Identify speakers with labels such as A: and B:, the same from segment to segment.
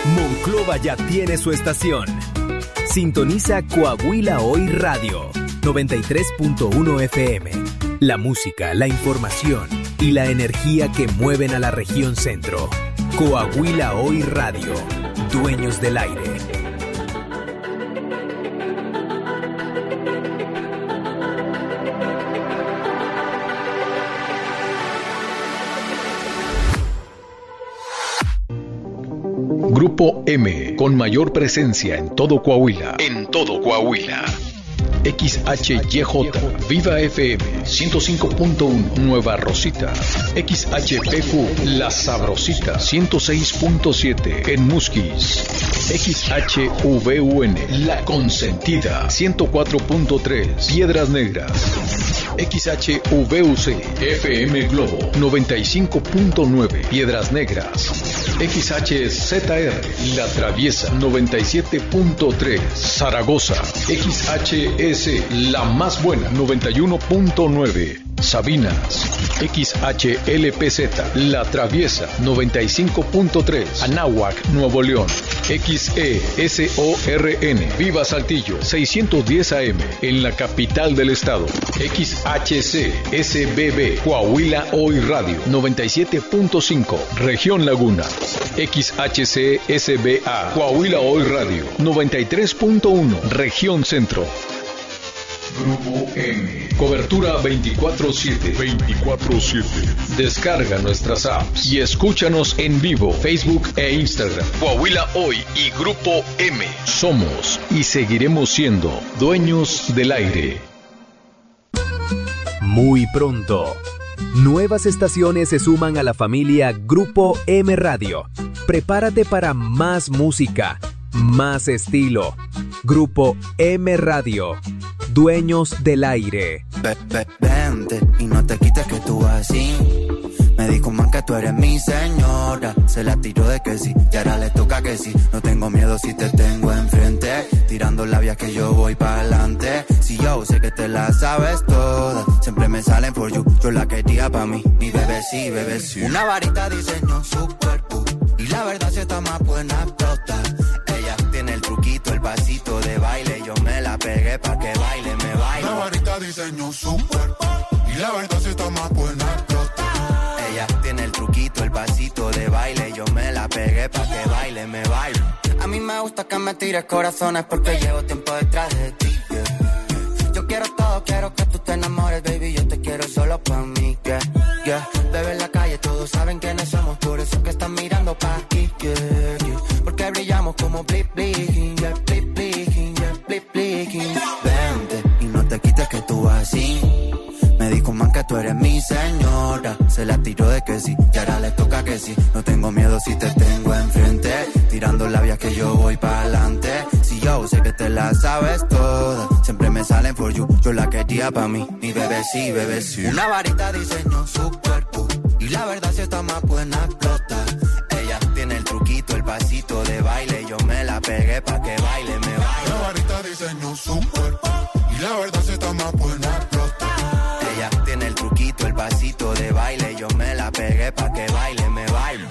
A: Monclova ya tiene su estación. Sintoniza Coahuila Hoy Radio, 93.1 FM. La música, la información y la energía que mueven a la región centro. Coahuila Hoy Radio, dueños del aire.
B: Grupo M, con mayor presencia en todo Coahuila. XHYJ, Viva FM, 105.1, Nueva Rosita. XHPQ, La Sabrosita, 106.7, en Musquis. XHVUN, La Consentida, 104.3, Piedras Negras. XHVUC, FM Globo, 95.9, Piedras Negras. XHZR, La Traviesa, 97.3, Zaragoza. XHS, La Más Buena, 91.9, Sabinas. XHLPZ, La Traviesa, 95.3, Anáhuac, Nuevo León. XESORN, Viva Saltillo, 610 AM, en la capital del estado. XHCSBB, Coahuila Hoy Radio, 97.5, Región Laguna. XHCSBA, Coahuila Hoy Radio, 93.1, Región Centro. Grupo M. Cobertura 24/7. Descarga nuestras apps y escúchanos en vivo, Facebook e Instagram. Coahuila Hoy y Grupo M. Somos y seguiremos siendo dueños del aire.
A: Muy pronto, nuevas estaciones se suman a la familia Grupo M Radio. Prepárate para más música, más estilo. Grupo M Radio. Dueños del aire.
C: Vente y no te quites que tú así. Me dijo man que tú eres mi señora. Se la tiró de que sí, y ahora le toca que sí. No tengo miedo si te tengo enfrente. Tirando labias que yo voy para adelante. Si yo sé que te la sabes toda. Siempre me salen for you. Yo la quería pa' mí. Mi bebé sí, bebé sí. Una varita diseñó su cuerpo. Y la verdad si está más buena explota. Ella tiene el truquito, el pasito de baile. Yo me la pegué pa' que baile, me baile.
D: La varita diseñó su cuerpo. Y la verdad si está más buena explota.
C: Ella tiene el truquito, el pasito de baile. Yo me la pegué pa' que baile, me baile. A mí me gusta que me tires corazones porque llevo tiempo detrás de ti, yeah. Yo quiero todo, quiero que tú te enamores, baby. Yo te quiero solo pa' mí, yeah, yeah. Bebé en la calle, todos saben quiénes somos. Por eso que están mirando pa' aquí, yeah, yeah. Porque brillamos como blip, blinking, yeah, blip, blinking, yeah, blip, blinking. Vente y no te quites que tú así. Me dijo man que tú eres mi señora. Se la tiró de que sí, y ahora le toca que sí. No tengo miedo si te tengo enfrente. Tirando labias que yo voy para adelante. Si yo sé que te la sabes toda. Siempre me salen for you. Yo la quería pa' mí. Mi bebé sí, bebé sí. Una varita diseñó su cuerpo. Y la verdad si está más buena explota. Ella tiene el truquito, el pasito de baile. Yo me la pegué pa' que baile, me baile.
D: La varita diseñó su cuerpo. Y la verdad si está más buena explota.
C: Ella tiene el truquito, el pasito de baile. Yo me la pegué pa' que baile, me baile.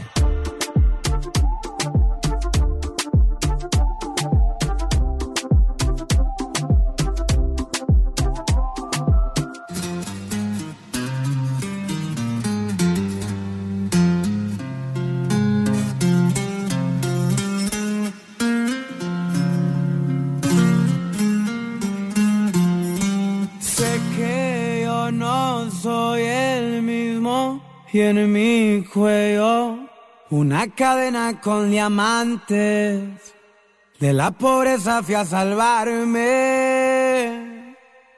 E: Y en mi cuello una cadena con diamantes. De la pobreza fui a salvarme.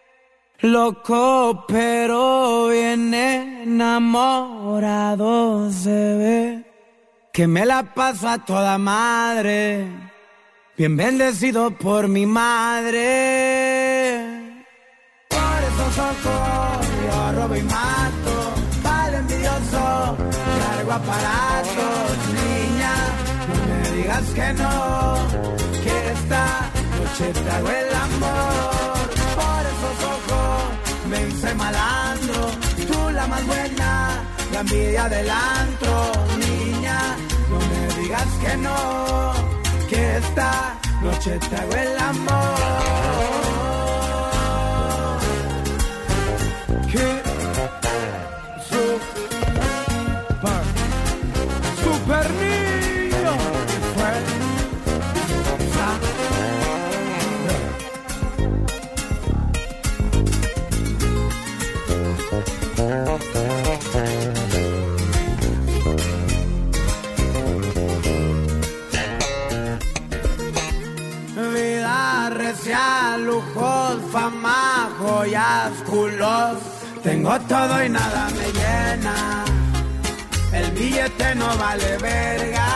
E: Loco pero bien enamorado se ve. Que me la paso a toda madre. Bien bendecido por mi madre. Por eso socorro, yo robo y mato. Cargo aparatos, niña, no me digas que no, que esta noche te hago el amor. Por esos ojos me hice malandro, tú la más buena, la envidia del antro, niña, no me digas que no. esta noche te hago el amor. Que super niño fue vida recia, lujos, fama, joyas, culos. Tengo todo y nada me llena. El billete no vale verga.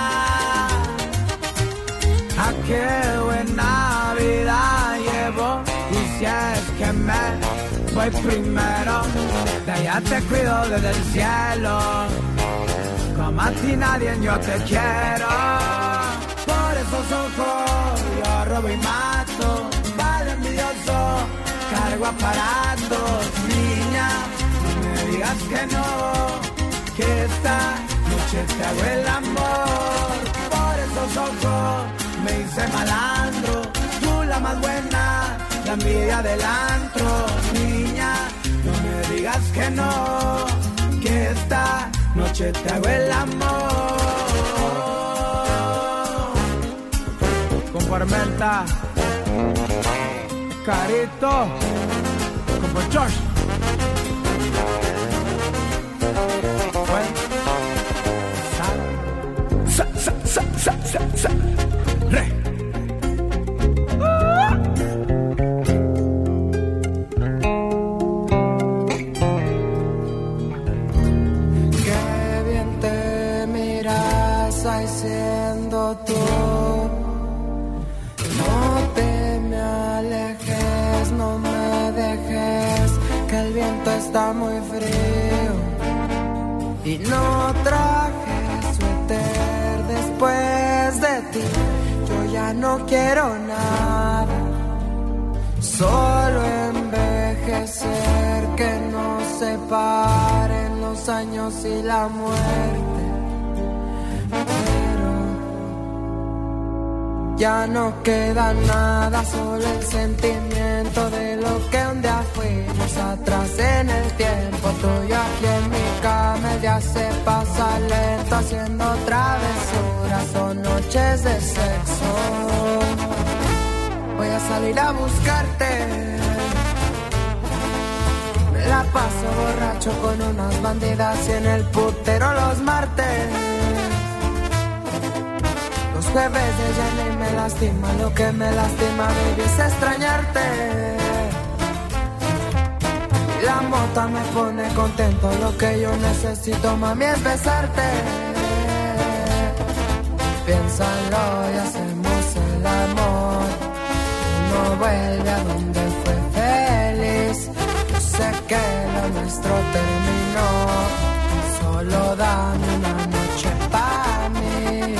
E: A qué buena vida llevo. Y si es que me voy primero, de allá te cuido desde el cielo. Como a ti nadie yo te quiero. Por esos ojos yo robo y mato. Vale envidioso, cargo aparatos. Niña, no me digas que no, que esta noche te hago el amor. Por esos ojos me hice malandro. Tú la más buena, la envidia del antro. Niña, no me digas que no, que esta noche te hago el amor. Con Parmenta, Carito, con George. Re.
F: Qué bien te miras ahí siendo tú. No te me alejes, no me dejes, que el viento está muy frío y no traje suéter después de ti. Yo ya no quiero nada, solo envejecer, que nos separen los años y la muerte. Pero ya no queda nada, solo el sentimiento de lo que un día fuimos atrás en el tiempo. Tuyo aquí en mi cama, el día se pasa lento haciendo travesuras, son noches de sexo. Voy a salir a buscarte, me la paso borracho con unas bandidas y en el putero los martes. Los jueves ella ni me lastima, lo que me lastima, baby, es extrañarte. Y la mota me pone contento, lo que yo necesito, mami, es besarte. Piénsalo y hacemos el amor. Uno vuelve a donde fue feliz. Yo sé que lo nuestro terminó, solo dame una noche pa' mí.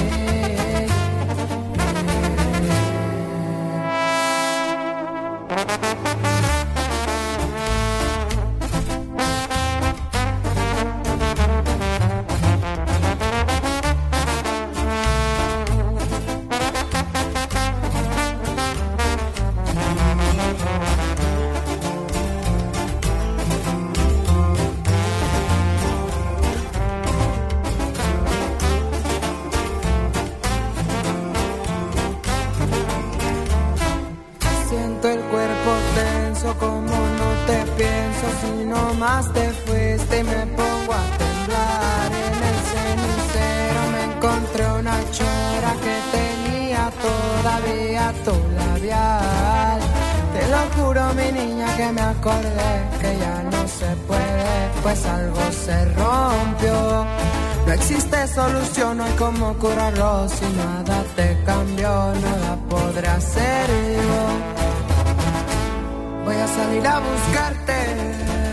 F: Te fuiste y me pongo a temblar. En el cenicero me encontré una chora que tenía todavía tu labial. Te lo juro, mi niña, que me acordé que ya no se puede, pues algo se rompió. No existe solución, no hay como curarlo. Si nada te cambió, nada podré hacer yo. Voy a salir a buscarte,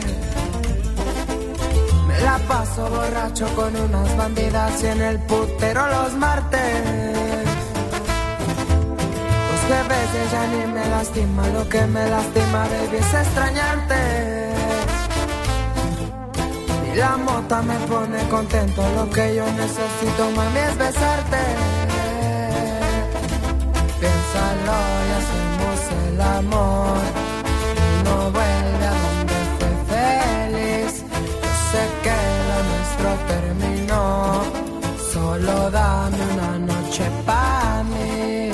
F: la paso borracho con unas bandidas y en el putero los martes. Los jueves ella ni me lastima, lo que me lastima, baby, es extrañarte. Y la mota me pone contento, lo que yo necesito, mami, es besarte. piénsalo y hacemos el amor. No vuelve a donde fue feliz. Yo sé que lo nuestro terminó. Solo dame una noche pa' mí.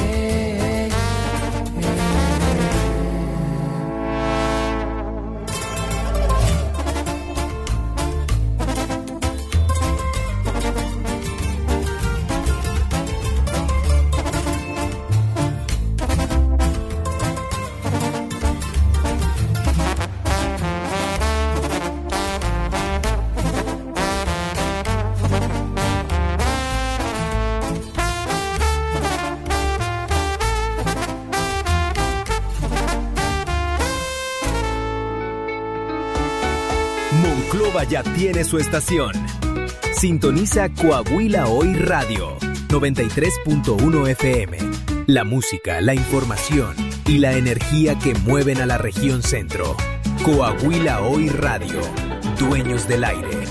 A: Monclova ya tiene su estación. Sintoniza Coahuila Hoy Radio, 93.1 FM. La música, la información y la energía que mueven a la región centro. Coahuila Hoy Radio, dueños del aire.